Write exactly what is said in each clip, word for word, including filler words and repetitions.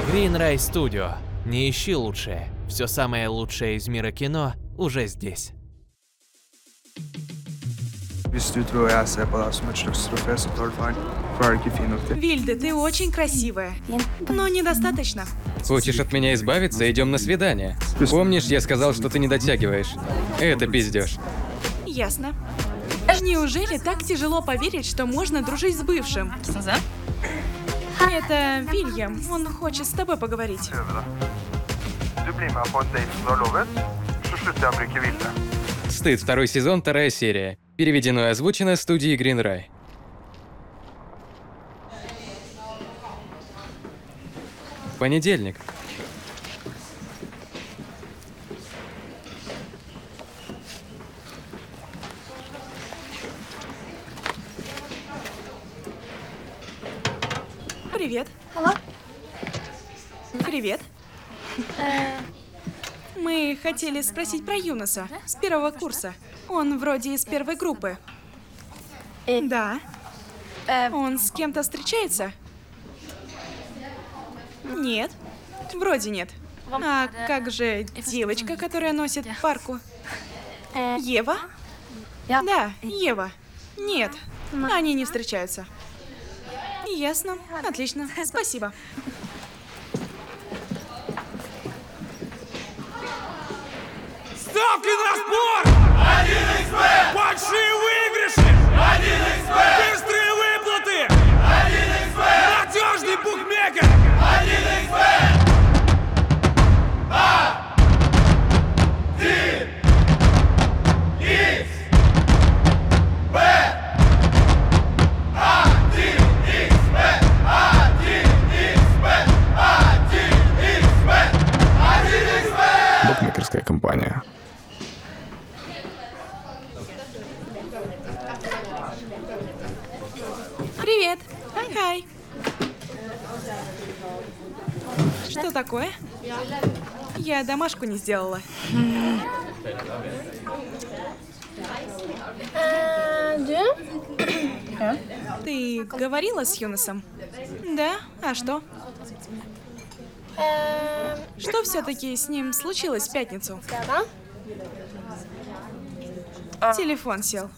Greenray Studio. Не ищи лучшее. Все самое лучшее из мира кино уже здесь. Вильда, ты очень красивая, но недостаточно. Хочешь от меня избавиться? Идем на свидание. Помнишь, я сказал, что ты не дотягиваешь? Это пиздёж. Ясно. Неужели так тяжело поверить, что можно дружить с бывшим? Это Вильям, он хочет с тобой поговорить. Стыд, второй сезон, вторая серия. Переведено и озвучено студией Greenray. Понедельник. Привет. Алло. Привет. Мы хотели спросить про Юноса с первого курса. Он вроде из первой группы. Да. Он с кем-то встречается? Нет. Вроде нет. А как же девочка, которая носит парку? Ева? Да, Ева. Нет, они не встречаются. Ясно. Отлично. Спасибо. Ставки на спорт! один икс бет! Большие выигрыши! один икс бет! Быстрые выплаты! один икс бет! Надежный букмекер! один икс бет! один икс бет! один икс бет! один икс бет! один икс бет! один икс бет! Букмекерская компания. Привет. Хай. Что такое? Я домашку не сделала. Ты говорила с Юносом? Да? А что? Что все-таки с ним случилось в пятницу? Телефон сел.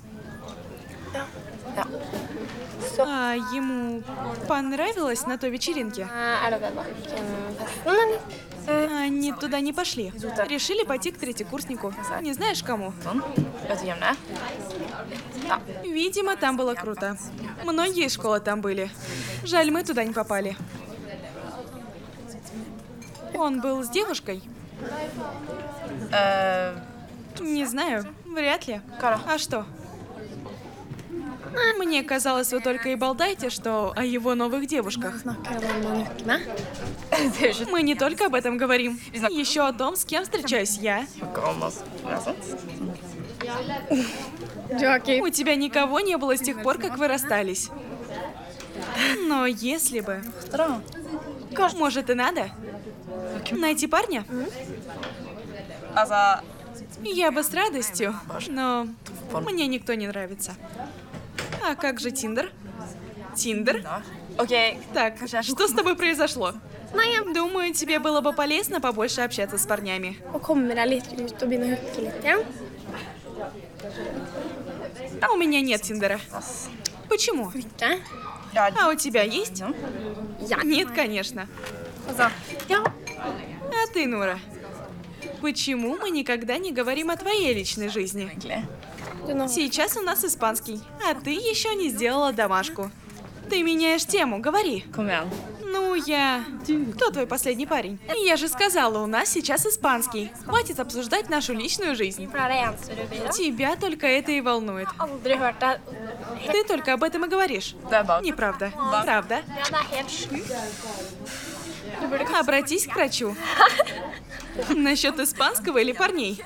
А ему понравилось на той вечеринке? Они туда не пошли. Решили пойти к третьекурснику. Не знаешь, кому? Видимо, там было круто. Многие школы там были. Жаль, мы туда не попали. Он был с девушкой? Не знаю, вряд ли. А что? Мне казалось, вы только и болтаете, что о его новых девушках. Мы не только об этом говорим. Еще о том, с кем встречаюсь я. У тебя никого не было с тех пор, как вы расстались. Но если бы... Может, и надо? Найти парня? Я бы с радостью, но мне никто не нравится. А как же Тиндер? Тиндер? Окей. Так, что с тобой произошло? Думаю, тебе было бы полезно побольше общаться с парнями. У меня нет Тиндера. Почему? А у тебя есть? Нет, конечно. А ты, Нура? Почему мы никогда не говорим о твоей личной жизни? Сейчас у нас испанский, а ты еще не сделала домашку. Ты меняешь тему, говори. Ну, я... Кто твой последний парень? Я же сказала, у нас сейчас испанский. Хватит обсуждать нашу личную жизнь. Тебя только это и волнует. Ты только об этом и говоришь. Неправда. Правда. Обратись к врачу. Насчет испанского или парней?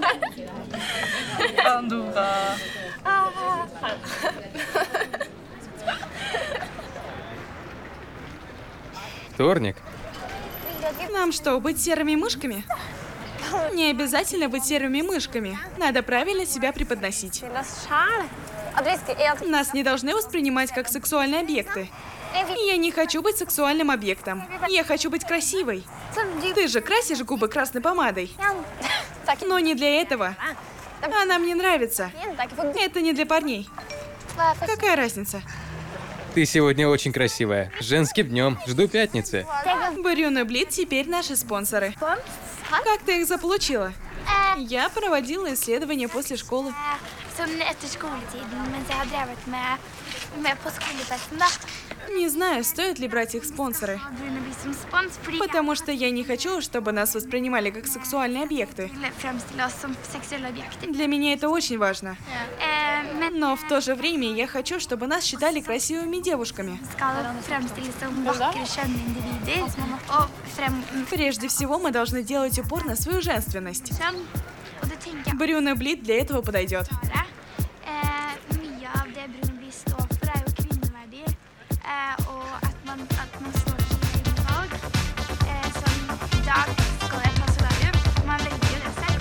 Вторник. Нам что, быть серыми мышками? Не обязательно быть серыми мышками. Надо правильно себя преподносить. Нас не должны воспринимать как сексуальные объекты. Я не хочу быть сексуальным объектом. Я хочу быть красивой. Ты же красишь губы красной помадой. Но не для этого. Она мне нравится. Это не для парней. Какая разница? Ты сегодня очень красивая. С женским днем. Жду пятницы. Брюно Блит теперь наши спонсоры. Как ты их заполучила? Я проводила исследования после школы. Sånn etter skoletiden, mens jeg har drevet med, med på skolefesten, da. Не знаю, стоит ли брать их спонсоры. Bruno Blid som spons, fordi Потому что я не хочу, чтобы нас воспринимали как сексуальные объекты. jeg vil fremstille oss som seksuelle objekter. Для меня это очень важно. Eh, men Но в то же время я хочу, чтобы нас считали красивыми девушками. skal fremstilles som vakre, skjønne individer, og frem... Прежде всего, мы должны делать упор на свою женственность. Skjønn. Og det tenker jeg Брюно Блит для этого подойдет. være. Eh, mye av det Bruno Blid står for er jo kvinneverdi, eh, og at man, at man står for sine valg. Eh, som i dag skal jeg ta solarium, man velger jo det selv.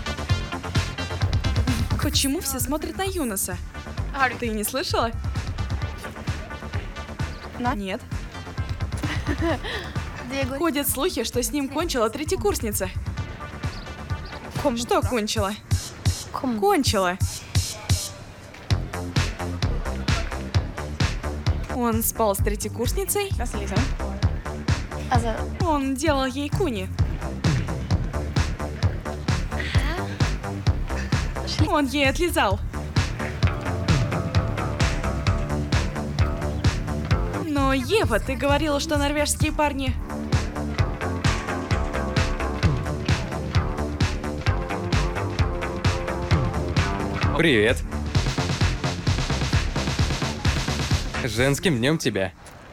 Почему все смотрят на Юноса? Ты не слышала? Нет. Ходят слухи, что с ним кончила третьекурсница. Что кончила? Кончила. Он спал с третьекурсницей? Он делал ей куни. Он ей отлизал. Но, Ева, ты говорила, что норвежские парни... Привет. С женским днем тебя.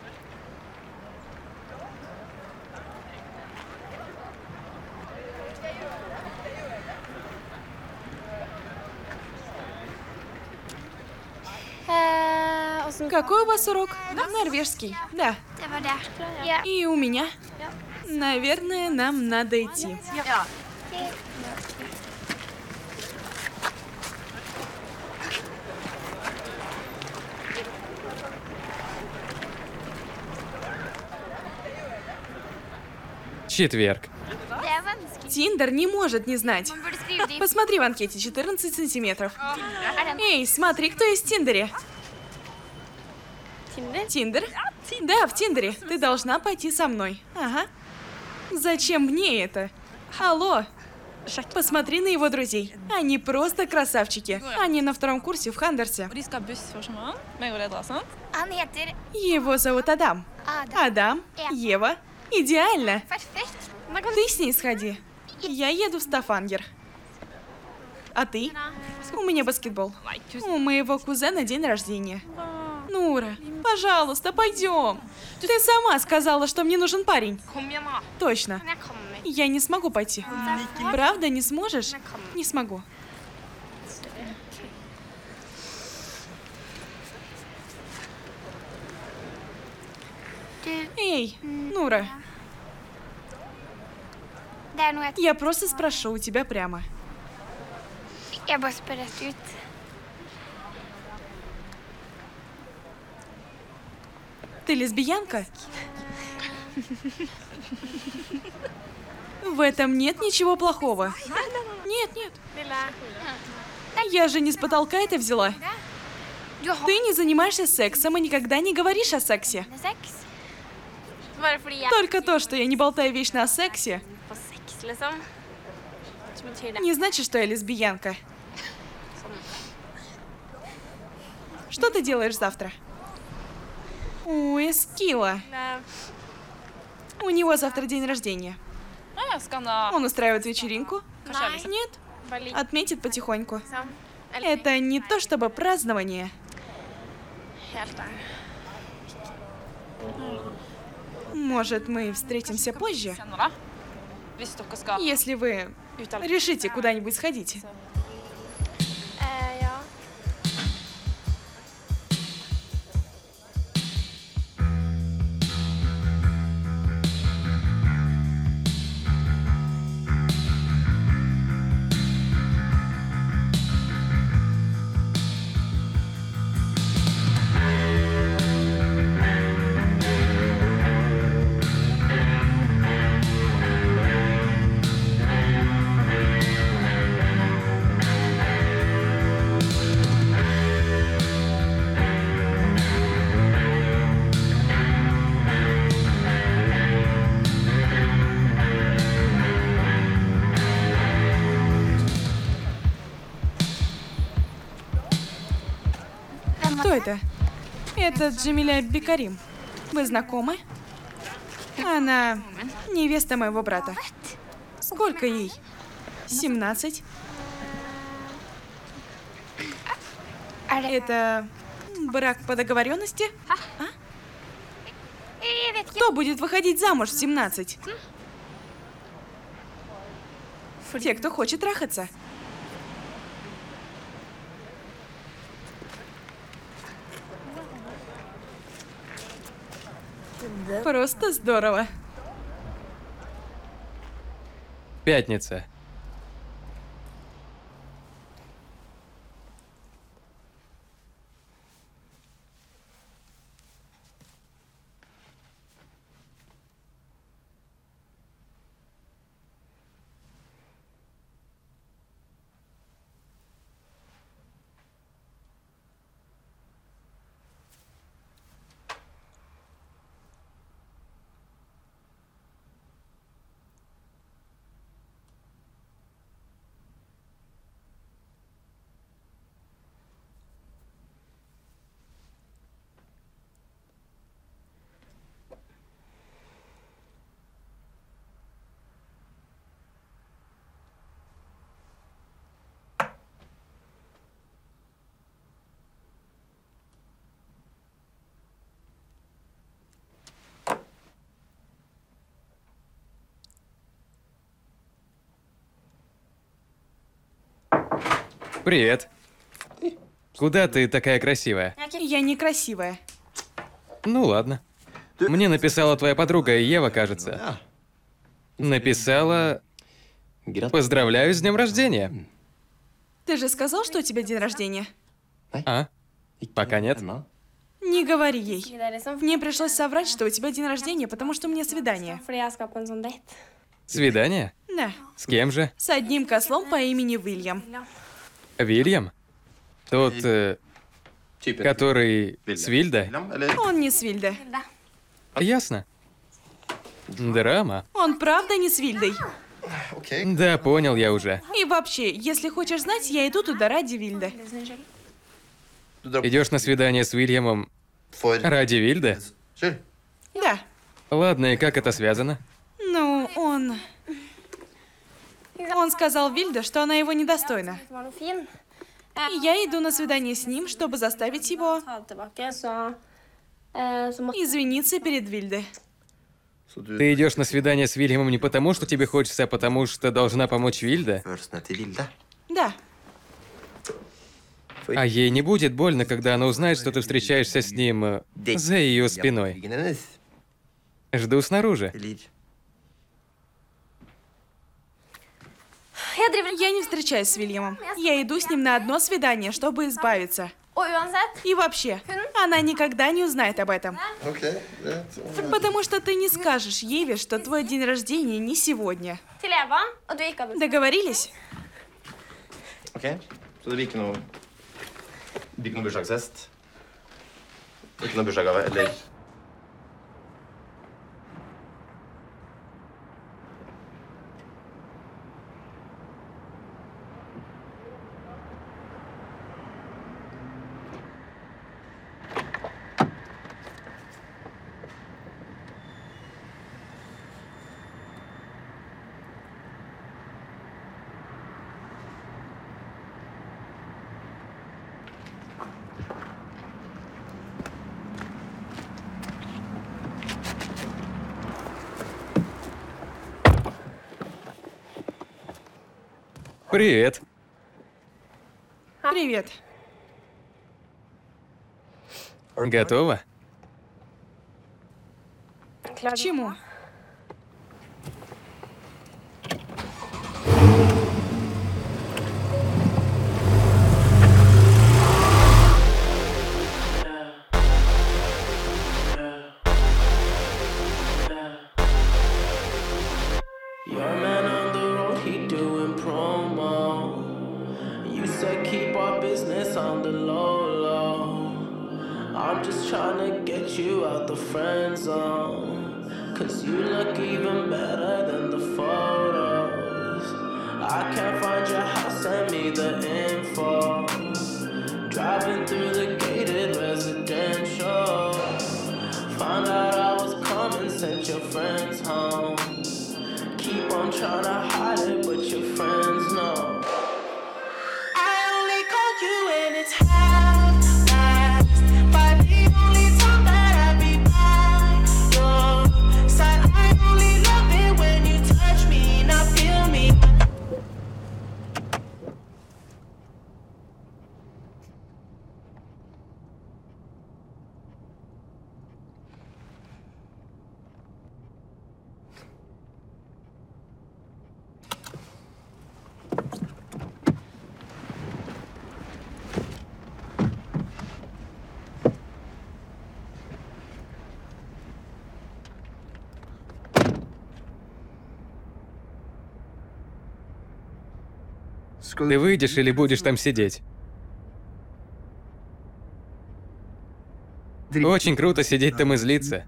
Eh, og så Какой у вас урок? Норвежский. Да. det var det. Ja. И у меня. Наверное, нам надо идти. Четверг. Det er vanskelig. Тиндер не может не знать. Man burde skrive det i Посмотри в анкете, четырнадцать сантиметров. Er det Эй, смотри, кто есть в Тиндере. Тиндер? Да, в Тиндере. Ты должна пойти со мной. Ага. Zачем мне это? Алло. Посмотри на его друзей. Они просто красавчики. Они на втором курсе в Хандерсе. Og de skal ha buss først med meg og Ledra, sant? Han heter Его зовут Адам. Адам. Адам, Ева. Идеально. Perfekt. Ты с ней сходи. Я еду в Стафангер. А ты? У меня баскетбол. У моего кузена день рождения. Нура, пожалуйста, пойдем. Ты сама сказала, что мне нужен парень. Kom igjen, da. Точно. Men jeg kommer. Я не смогу пойти. Правда, не сможешь? Не смогу. Du, Эй, Нура, det er noe jeg я просто спрошу у тебя прямо. Jeg bare spør rett ut. Ты лесбиянка? В этом нет ничего плохого. Нет, нет. Я же не с потолка это взяла. Du har Ты не занимаешься сексом и никогда не говоришь о сексе. sex. Bare fordi jeg Только то, что я не болтаю вечно о сексе, på sex, liksom. Så betyr det. не значит, что я лесбиянка. Что ты делаешь завтра? У Эскила. У него завтра день рождения. Ja, skal han da Он устраивает вечеринку? Kanskje liksom Нет, Bare litt, отметит потихоньку. liksom. Eller Это не то чтобы празднование. helt der. Может, мы встретимся позже? senere, da? Hvis dere skal Если вы ut av решите куда-нибудь сходить. Eh, ja. это? Это Джамиля Бекарим. Вы знакомы? Она невеста моего брата. Сколько ей? семнадцать. Это брак по договоренности? А? Кто будет выходить замуж в семнадцать? Те, кто хочет трахаться. Просто здорово. Пятница. Привет. Куда ты такая красивая? Я некрасивая. Ну ладно. Мне написала твоя подруга Ева, кажется. Написала... Поздравляю с днем рождения. Ты же сказал, что у тебя день рождения? А? Пока нет. Не говори ей. Мне пришлось соврать, что у тебя день рождения, потому что у меня свидание. Свидание? Да. С кем же? С одним кослом по имени Уильям. Вильям? Тот, э, который с Вильда? Он не с Вильда. Ясно. Драма. Он правда не с Вильдой. Да, понял я уже. И вообще, если хочешь знать, я иду туда ради Вильда. Идешь на свидание с Уильямом ради Вильда? Да. Ладно, и как это связано? Ну, он... Он сказал Вильда, что она его недостойна. И я иду на свидание с ним, чтобы заставить его извиниться перед Вильдой. Ты идешь на свидание с Вильямом не потому, что тебе хочется, а потому, что должна помочь Вильда? Да. А ей не будет больно, когда она узнает, что ты встречаешься с ним э, за ее спиной. Жду снаружи. Я не встречаюсь с Вильямом. Я иду с ним на одно свидание, чтобы избавиться. И вообще, она никогда не узнает об этом. Потому что ты не скажешь Еве, что твой день рождения не сегодня. Договорились? Okej, så det blir ikke noe Det blir ikke noe bursdagsfest? Ikke noe bursdagsgave, eller? Привет. Привет. Готова? К чему? Your man on the road, he doing promo. You said keep our business on the low, low. I'm just trying to get you out the friend zone. Cause you look even better than the photos. I can't find your house, send me the info. Driving through the gated residence. your friends home. Keep on trying to hide it, but your friends know. I only call you when it's half-past, but the only time that I be by your side, I only love it when you touch me, not feel me. Ты выйдешь или будешь там сидеть? Очень круто сидеть там и злиться.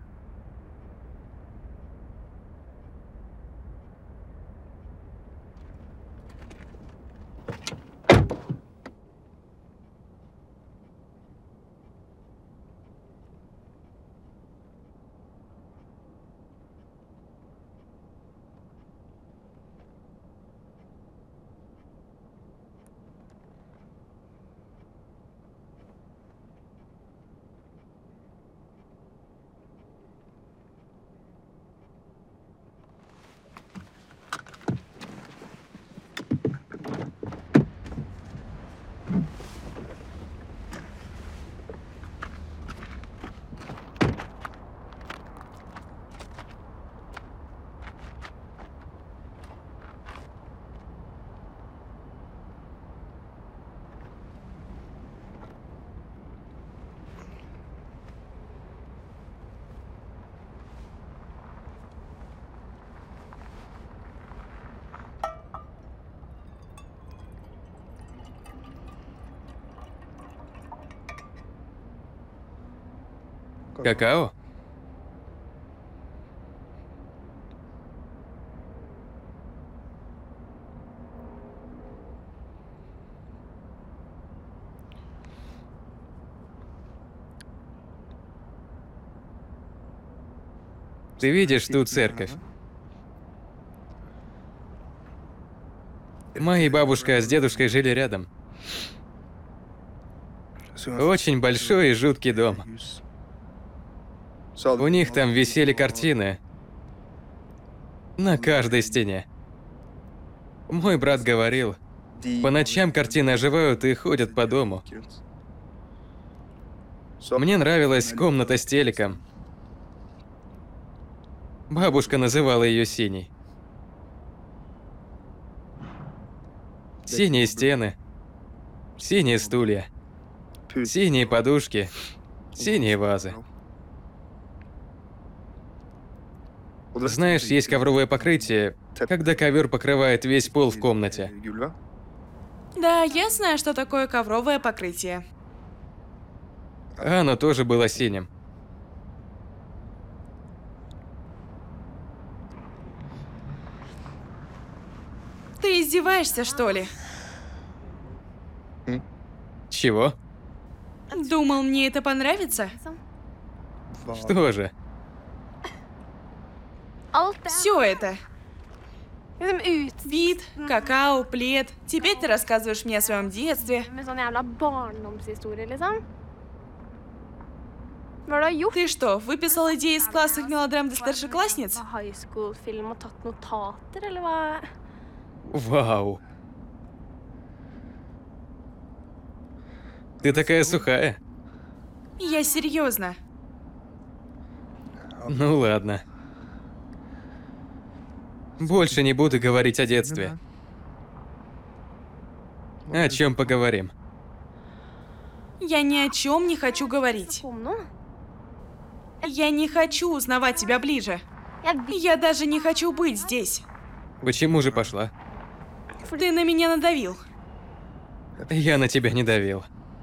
Какао? Ты видишь ту церковь? Моя бабушка с дедушкой жили рядом. Очень большой и жуткий дом. У них там висели картины на каждой стене. Мой брат говорил, по ночам картины оживают и ходят по дому. Мне нравилась комната с телеком. Бабушка называла ее синей. Синие стены, синие стулья, синие подушки, синие вазы. Знаешь, есть ковровое покрытие, когда ковер покрывает весь пол в комнате. Да, я знаю, что такое ковровое покрытие. Оно тоже было синим. Ты издеваешься, что ли? Чего? Думал, мне это понравится? Что же? Все это. Вид, какао, плед. Теперь ты рассказываешь мне о своем детстве. Ты что, выписал идеи из классных мелодрам для старшеклассниц? Вау. Ты такая сухая. Я серьезно. Ну ладно. Больше не буду говорить о детстве. О чем поговорим? Я ни о чем не хочу говорить. Я не хочу узнавать тебя ближе. Я даже не хочу быть здесь. Почему же пошла? Ты на меня надавил. Я на тебя не давил.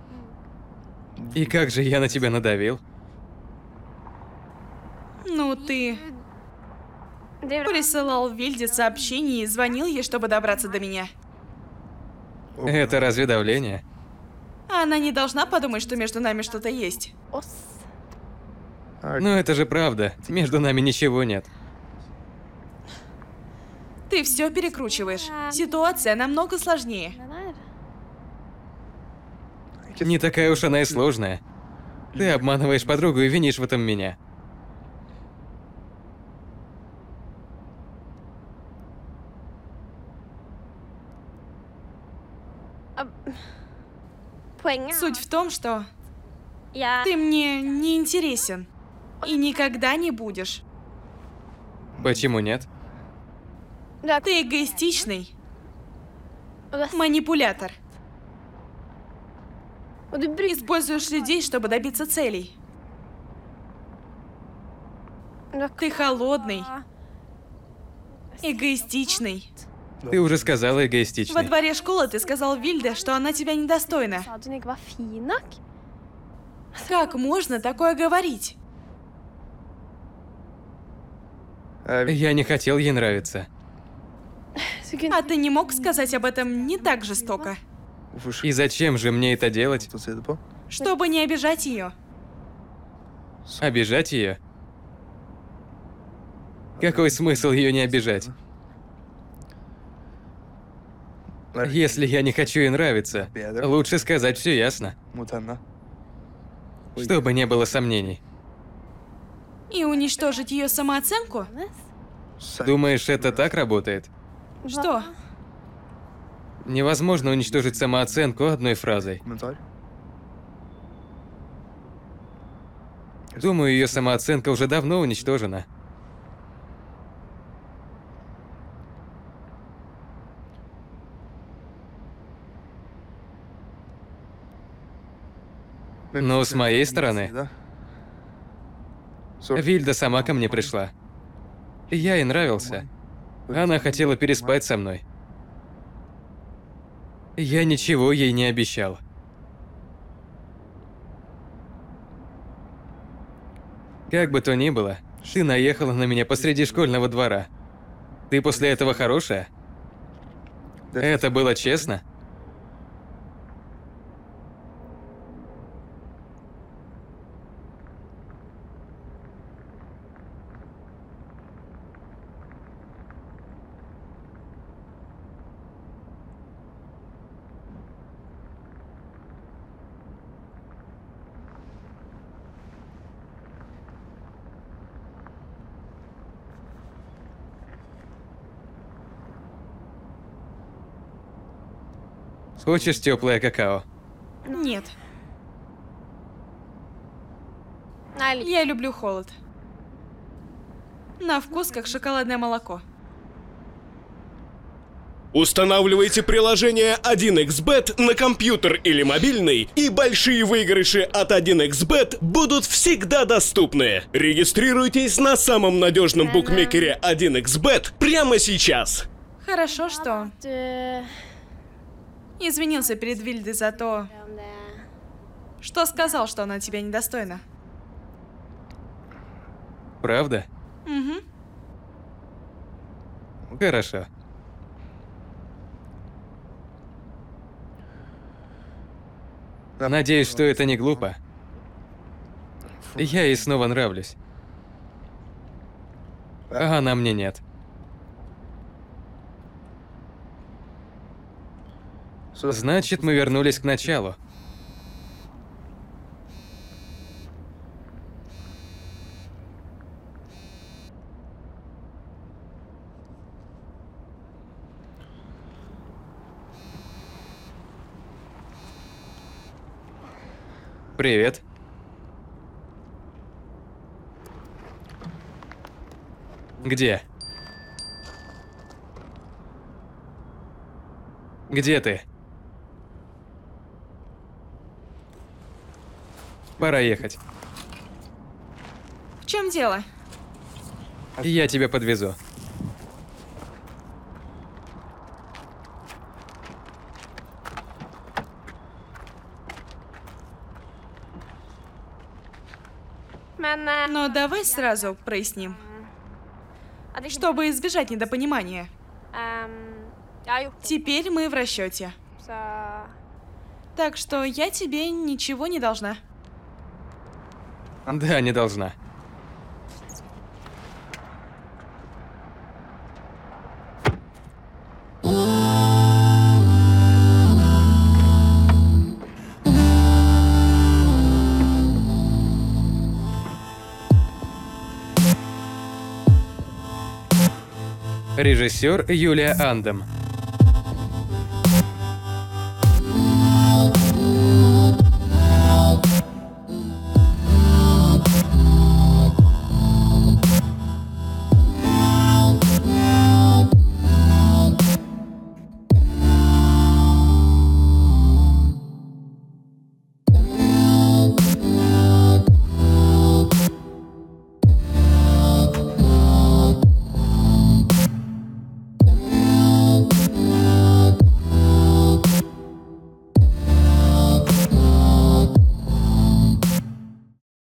И как же я на тебя надавил? Ну ты... Присылал Вильде сообщение и звонил ей, чтобы добраться до меня. Это разве давление? Она не должна подумать, что между нами что-то есть. Но это же правда. Между нами ничего нет. Ты все перекручиваешь. Ситуация намного сложнее. Не такая уж она и сложная. Ты обманываешь подругу и винишь в этом меня. Суть в том, что Я... ты мне не интересен. И никогда не будешь. Почему нет? Ты эгоистичный манипулятор. Используешь людей, чтобы добиться целей. Ты холодный, эгоистичный. Ты уже сказала Во эгоистичный. дворе школы ты сказал Вильде, что она тебя недостойна. Как можно такое говорить? Я не хотел ей нравиться. А ты не мог сказать об этом не так жестоко, И зачем же мне это делать? чтобы не обижать ее? Обижать ее? Какой смысл ее не обижать? Если я не хочу ей нравиться, лучше сказать все ясно, чтобы не было сомнений. И уничтожить ее самооценку? Думаешь, это так работает? Что? Невозможно уничтожить самооценку одной фразой. Думаю, ее самооценка уже давно уничтожена. Но с моей стороны, Вильда сама ко мне пришла. Я ей нравился. Она хотела переспать со мной. Я ничего ей не обещал. Как бы то ни было, ты наехала на меня посреди школьного двора. Ты после этого хорошая? Это было честно? Хочешь теплое какао? Нет. Я люблю холод. На вкус, как шоколадное молоко. Устанавливайте приложение один икс бет на компьютер или мобильный, и большие выигрыши от один икс бет будут всегда доступны. Регистрируйтесь на самом надежном букмекере один икс бет прямо сейчас. Хорошо, что извинился перед Вильдой за то, что сказал, что она тебя недостойна. Правда? Угу. Хорошо. Надеюсь, что это не глупо. Я ей снова нравлюсь. А она мне нет. Значит, мы вернулись к началу. Привет. Где? Где ты? Пора ехать. В чем дело? Я тебя подвезу. Но давай сразу проясним, чтобы избежать недопонимания. Теперь мы в расчете. Так что я тебе ничего не должна. Да, не должна. Режиссер Юлия Андем.